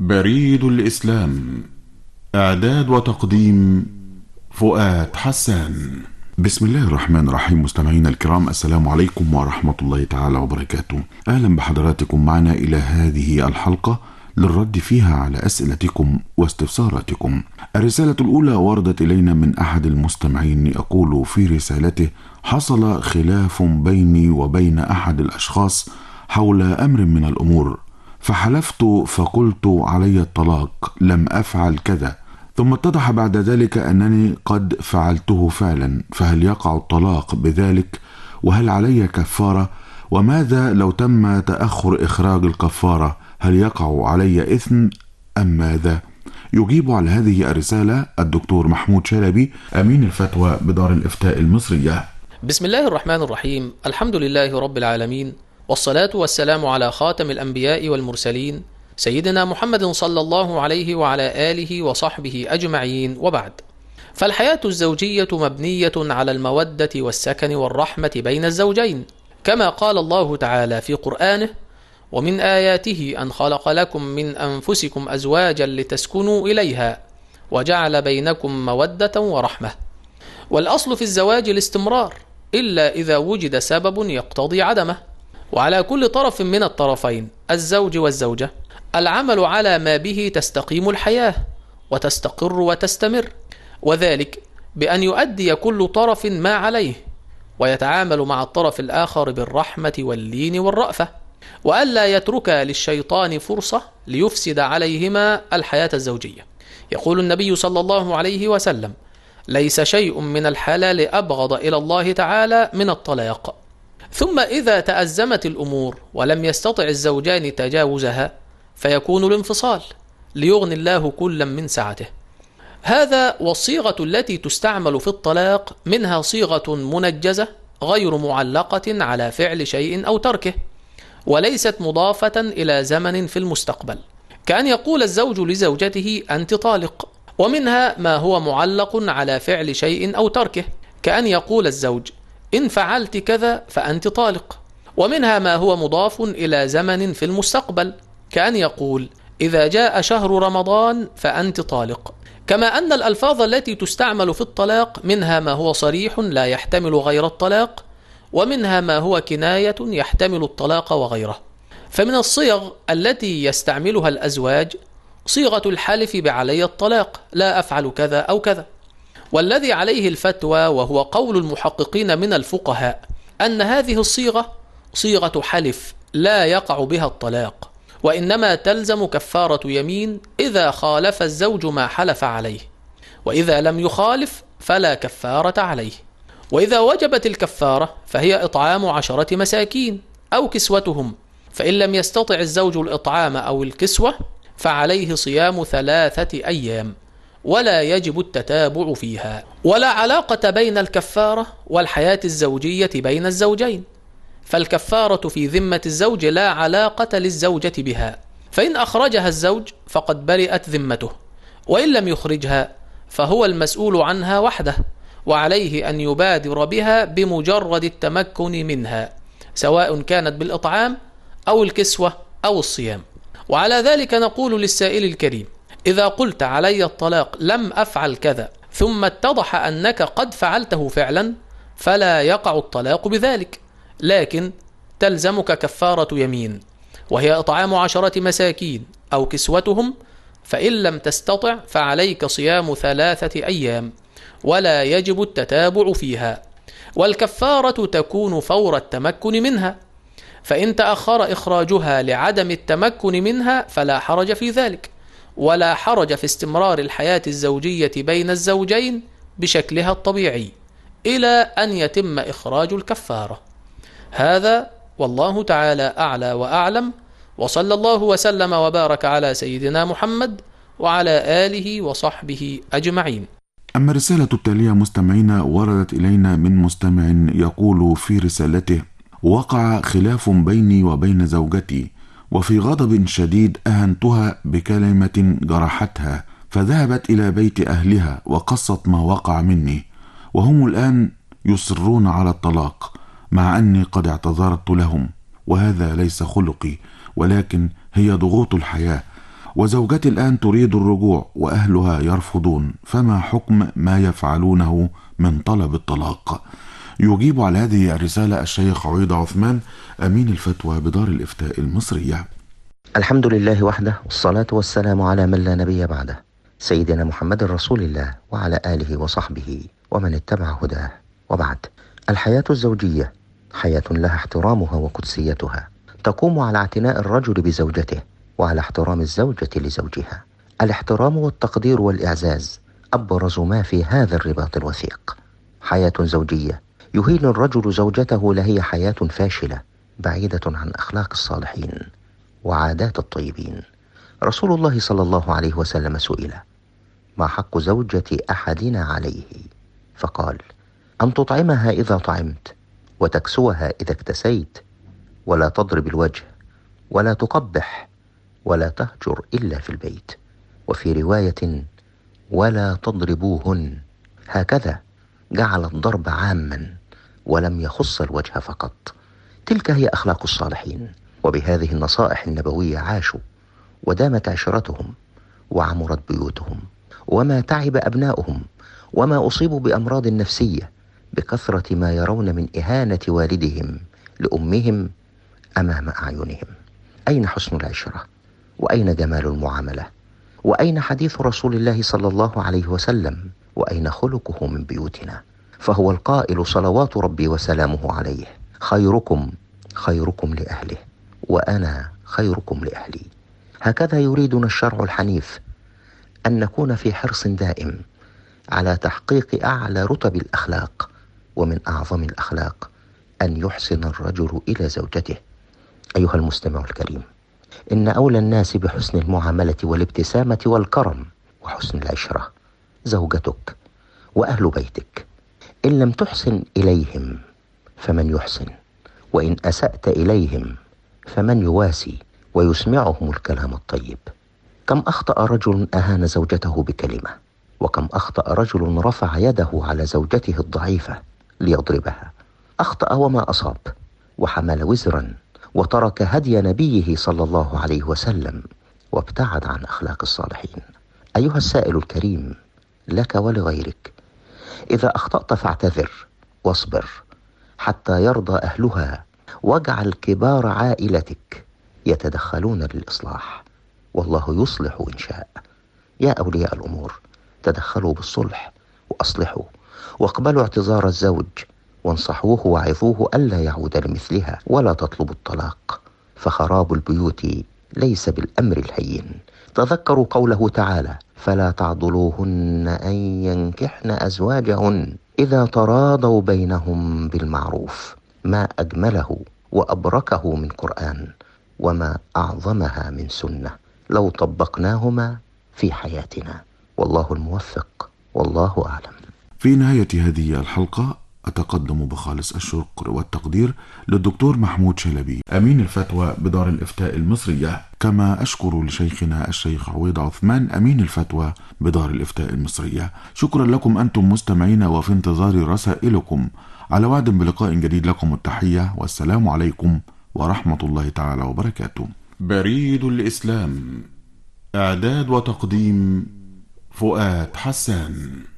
بريد الإسلام. إعداد وتقديم فؤاد حسان. بسم الله الرحمن الرحيم. مستمعينا الكرام، السلام عليكم ورحمة الله تعالى وبركاته. أهلا بحضراتكم معنا إلى هذه الحلقة للرد فيها على أسئلتكم واستفساراتكم. الرسالة الأولى وردت إلينا من أحد المستمعين، يقول في رسالته: حصل خلاف بيني وبين أحد الأشخاص حول أمر من الأمور، فحلفت فقلت علي الطلاق، لم أفعل كذا، ثم اتضح بعد ذلك أنني قد فعلته فعلا، فهل يقع الطلاق بذلك؟ وهل علي كفارة؟ وماذا لو تم تأخر إخراج الكفارة؟ هل يقع علي إثم أم ماذا؟ يجيب على هذه الرسالة الدكتور محمود شلبي، أمين الفتوى بدار الإفتاء المصرية. بسم الله الرحمن الرحيم. الحمد لله رب العالمين، والصلاة والسلام على خاتم الأنبياء والمرسلين سيدنا محمد صلى الله عليه وعلى آله وصحبه أجمعين، وبعد. فالحياة الزوجية مبنية على المودة والسكن والرحمة بين الزوجين، كما قال الله تعالى في قرآنه: ومن آياته أن خلق لكم من أنفسكم أزواجا لتسكنوا إليها وجعل بينكم مودة ورحمة. والأصل في الزواج الاستمرار، إلا إذا وجد سبب يقتضي عدمه. وعلى كل طرف من الطرفين، الزوج والزوجة، العمل على ما به تستقيم الحياة وتستقر وتستمر، وذلك بأن يؤدي كل طرف ما عليه، ويتعامل مع الطرف الآخر بالرحمة واللين والرأفة، وألا يترك للشيطان فرصة ليفسد عليهما الحياة الزوجية. يقول النبي صلى الله عليه وسلم: ليس شيء من الحلال أبغض إلى الله تعالى من الطلاق. ثم إذا تأزمت الأمور ولم يستطع الزوجان تجاوزها، فيكون الانفصال ليغني الله كلا من سعته. هذا والصيغة التي تستعمل في الطلاق منها صيغة منجزة غير معلقة على فعل شيء أو تركه، وليست مضافة إلى زمن في المستقبل، كأن يقول الزوج لزوجته: أنت طالق. ومنها ما هو معلق على فعل شيء أو تركه، كأن يقول الزوج: إن فعلت كذا فأنت طالق. ومنها ما هو مضاف إلى زمن في المستقبل، كأن يقول: إذا جاء شهر رمضان فأنت طالق. كما أن الألفاظ التي تستعمل في الطلاق منها ما هو صريح لا يحتمل غير الطلاق، ومنها ما هو كناية يحتمل الطلاق وغيره. فمن الصيغ التي يستعملها الأزواج صيغة الحلف بعلي الطلاق، لا أفعل كذا أو كذا. والذي عليه الفتوى، وهو قول المحققين من الفقهاء، أن هذه الصيغة صيغة حلف لا يقع بها الطلاق، وإنما تلزم كفارة يمين إذا خالف الزوج ما حلف عليه، وإذا لم يخالف فلا كفارة عليه. وإذا وجبت الكفارة فهي إطعام 10 مساكين أو كسوتهم، فإن لم يستطع الزوج الإطعام أو الكسوة فعليه صيام 3 أيام، ولا يجب التتابع فيها. ولا علاقة بين الكفارة والحياة الزوجية بين الزوجين، فالكفارة في ذمة الزوج لا علاقة للزوجة بها، فإن أخرجها الزوج فقد برئت ذمته، وإن لم يخرجها فهو المسؤول عنها وحده، وعليه أن يبادر بها بمجرد التمكن منها، سواء كانت بالإطعام أو الكسوة أو الصيام. وعلى ذلك نقول للسائل الكريم: إذا قلت علي الطلاق لم أفعل كذا، ثم اتضح أنك قد فعلته فعلا، فلا يقع الطلاق بذلك، لكن تلزمك كفارة يمين، وهي إطعام 10 مساكين أو كسوتهم، فإن لم تستطع فعليك صيام 3 أيام، ولا يجب التتابع فيها. والكفارة تكون فور التمكن منها، فإن تأخر إخراجها لعدم التمكن منها فلا حرج في ذلك، ولا حرج في استمرار الحياة الزوجية بين الزوجين بشكلها الطبيعي إلى أن يتم إخراج الكفارة. هذا والله تعالى أعلى وأعلم، وصلى الله وسلم وبارك على سيدنا محمد وعلى آله وصحبه أجمعين. أما الرسالة التالية مستمعينا وردت إلينا من مستمع يقول في رسالته: وقع خلاف بيني وبين زوجتي، وفي غضب شديد أهنتها بكلمة جرحتها، فذهبت إلى بيت أهلها وقصت ما وقع مني، وهم الآن يصرون على الطلاق، مع أني قد اعتذرت لهم، وهذا ليس خلقي، ولكن هي ضغوط الحياة، وزوجتي الآن تريد الرجوع وأهلها يرفضون، فما حكم ما يفعلونه من طلب الطلاق؟ يجيب على هذه الرسالة الشيخ عويضة عثمان، أمين الفتوى بدار الإفتاء المصرية. الحمد لله وحده، والصلاة والسلام على من لا نبي بعده، سيدنا محمد رسول الله وعلى آله وصحبه ومن اتبع هداه. وبعد، الحياة الزوجية حياة لها احترامها وقدسيتها، تقوم على اعتناء الرجل بزوجته وعلى احترام الزوجة لزوجها. الاحترام والتقدير والإعزاز أبرز ما في هذا الرباط الوثيق. حياة زوجية يهين الرجل زوجته لهي حياة فاشلة بعيدة عن أخلاق الصالحين وعادات الطيبين. رسول الله صلى الله عليه وسلم سئل: ما حق زوجة أحدنا عليه؟ فقال: أن تطعمها إذا طعمت، وتكسوها إذا اكتسيت، ولا تضرب الوجه، ولا تقبح، ولا تهجر إلا في البيت. وفي رواية: ولا تضربوهن. هكذا جعل الضرب عاما ولم يخص الوجه فقط. تلك هي أخلاق الصالحين، وبهذه النصائح النبوية عاشوا ودامت عشرتهم وعمرت بيوتهم، وما تعب أبناؤهم، وما أصيبوا بأمراض نفسية بكثرة ما يرون من إهانة والدهم لأمهم أمام أعينهم. أين حسن العشرة؟ وأين جمال المعاملة؟ وأين حديث رسول الله صلى الله عليه وسلم؟ وأين خلقه من بيوتنا؟ فهو القائل صلوات ربي وسلامه عليه: خيركم خيركم لأهله، وأنا خيركم لأهلي. هكذا يريدنا الشرع الحنيف، أن نكون في حرص دائم على تحقيق أعلى رتب الأخلاق، ومن أعظم الأخلاق أن يحسن الرجل إلى زوجته. أيها المستمع الكريم، إن أولى الناس بحسن المعاملة والابتسامة والكرم وحسن العشرة زوجتك وأهل بيتك. إن لم تحسن إليهم فمن يحسن، وإن أسأت إليهم فمن يواسي ويسمعهم الكلام الطيب. كم أخطأ رجل أهان زوجته بكلمة، وكم أخطأ رجل رفع يده على زوجته الضعيفة ليضربها. أخطأ وما أصاب، وحمل وزرا، وترك هدي نبيه صلى الله عليه وسلم، وابتعد عن أخلاق الصالحين. أيها السائل الكريم، لك ولغيرك، إذا أخطأت فاعتذر واصبر حتى يرضى أهلها، واجعل كبار عائلتك يتدخلون للإصلاح، والله يصلح إن شاء. يا أولياء الأمور، تدخلوا بالصلح وأصلحوا، واقبلوا اعتذار الزوج، وانصحوه وعظوه ألا يعود لمثلها، ولا تطلبوا الطلاق، فخراب البيوت ليس بالأمر الهين. تذكروا قوله تعالى: فلا تعضلوهن أن ينكحن أزواجهن إذا تراضوا بينهم بالمعروف. ما أجمله وأبركه من قرآن، وما أعظمها من سنة لو طبقناهما في حياتنا. والله الموفق، والله أعلم. في نهاية هذه الحلقة أتقدم بخالص الشكر والتقدير للدكتور محمود شلبي، أمين الفتوى بدار الإفتاء المصرية، كما أشكر لشيخنا الشيخ عويض عثمان، أمين الفتوى بدار الإفتاء المصرية. شكرا لكم أنتم مستمعين، وفي انتظار رسائلكم. على وعد بلقاء جديد، لكم التحية والسلام عليكم ورحمة الله تعالى وبركاته. بريد الإسلام، إعداد وتقديم فؤاد حسان.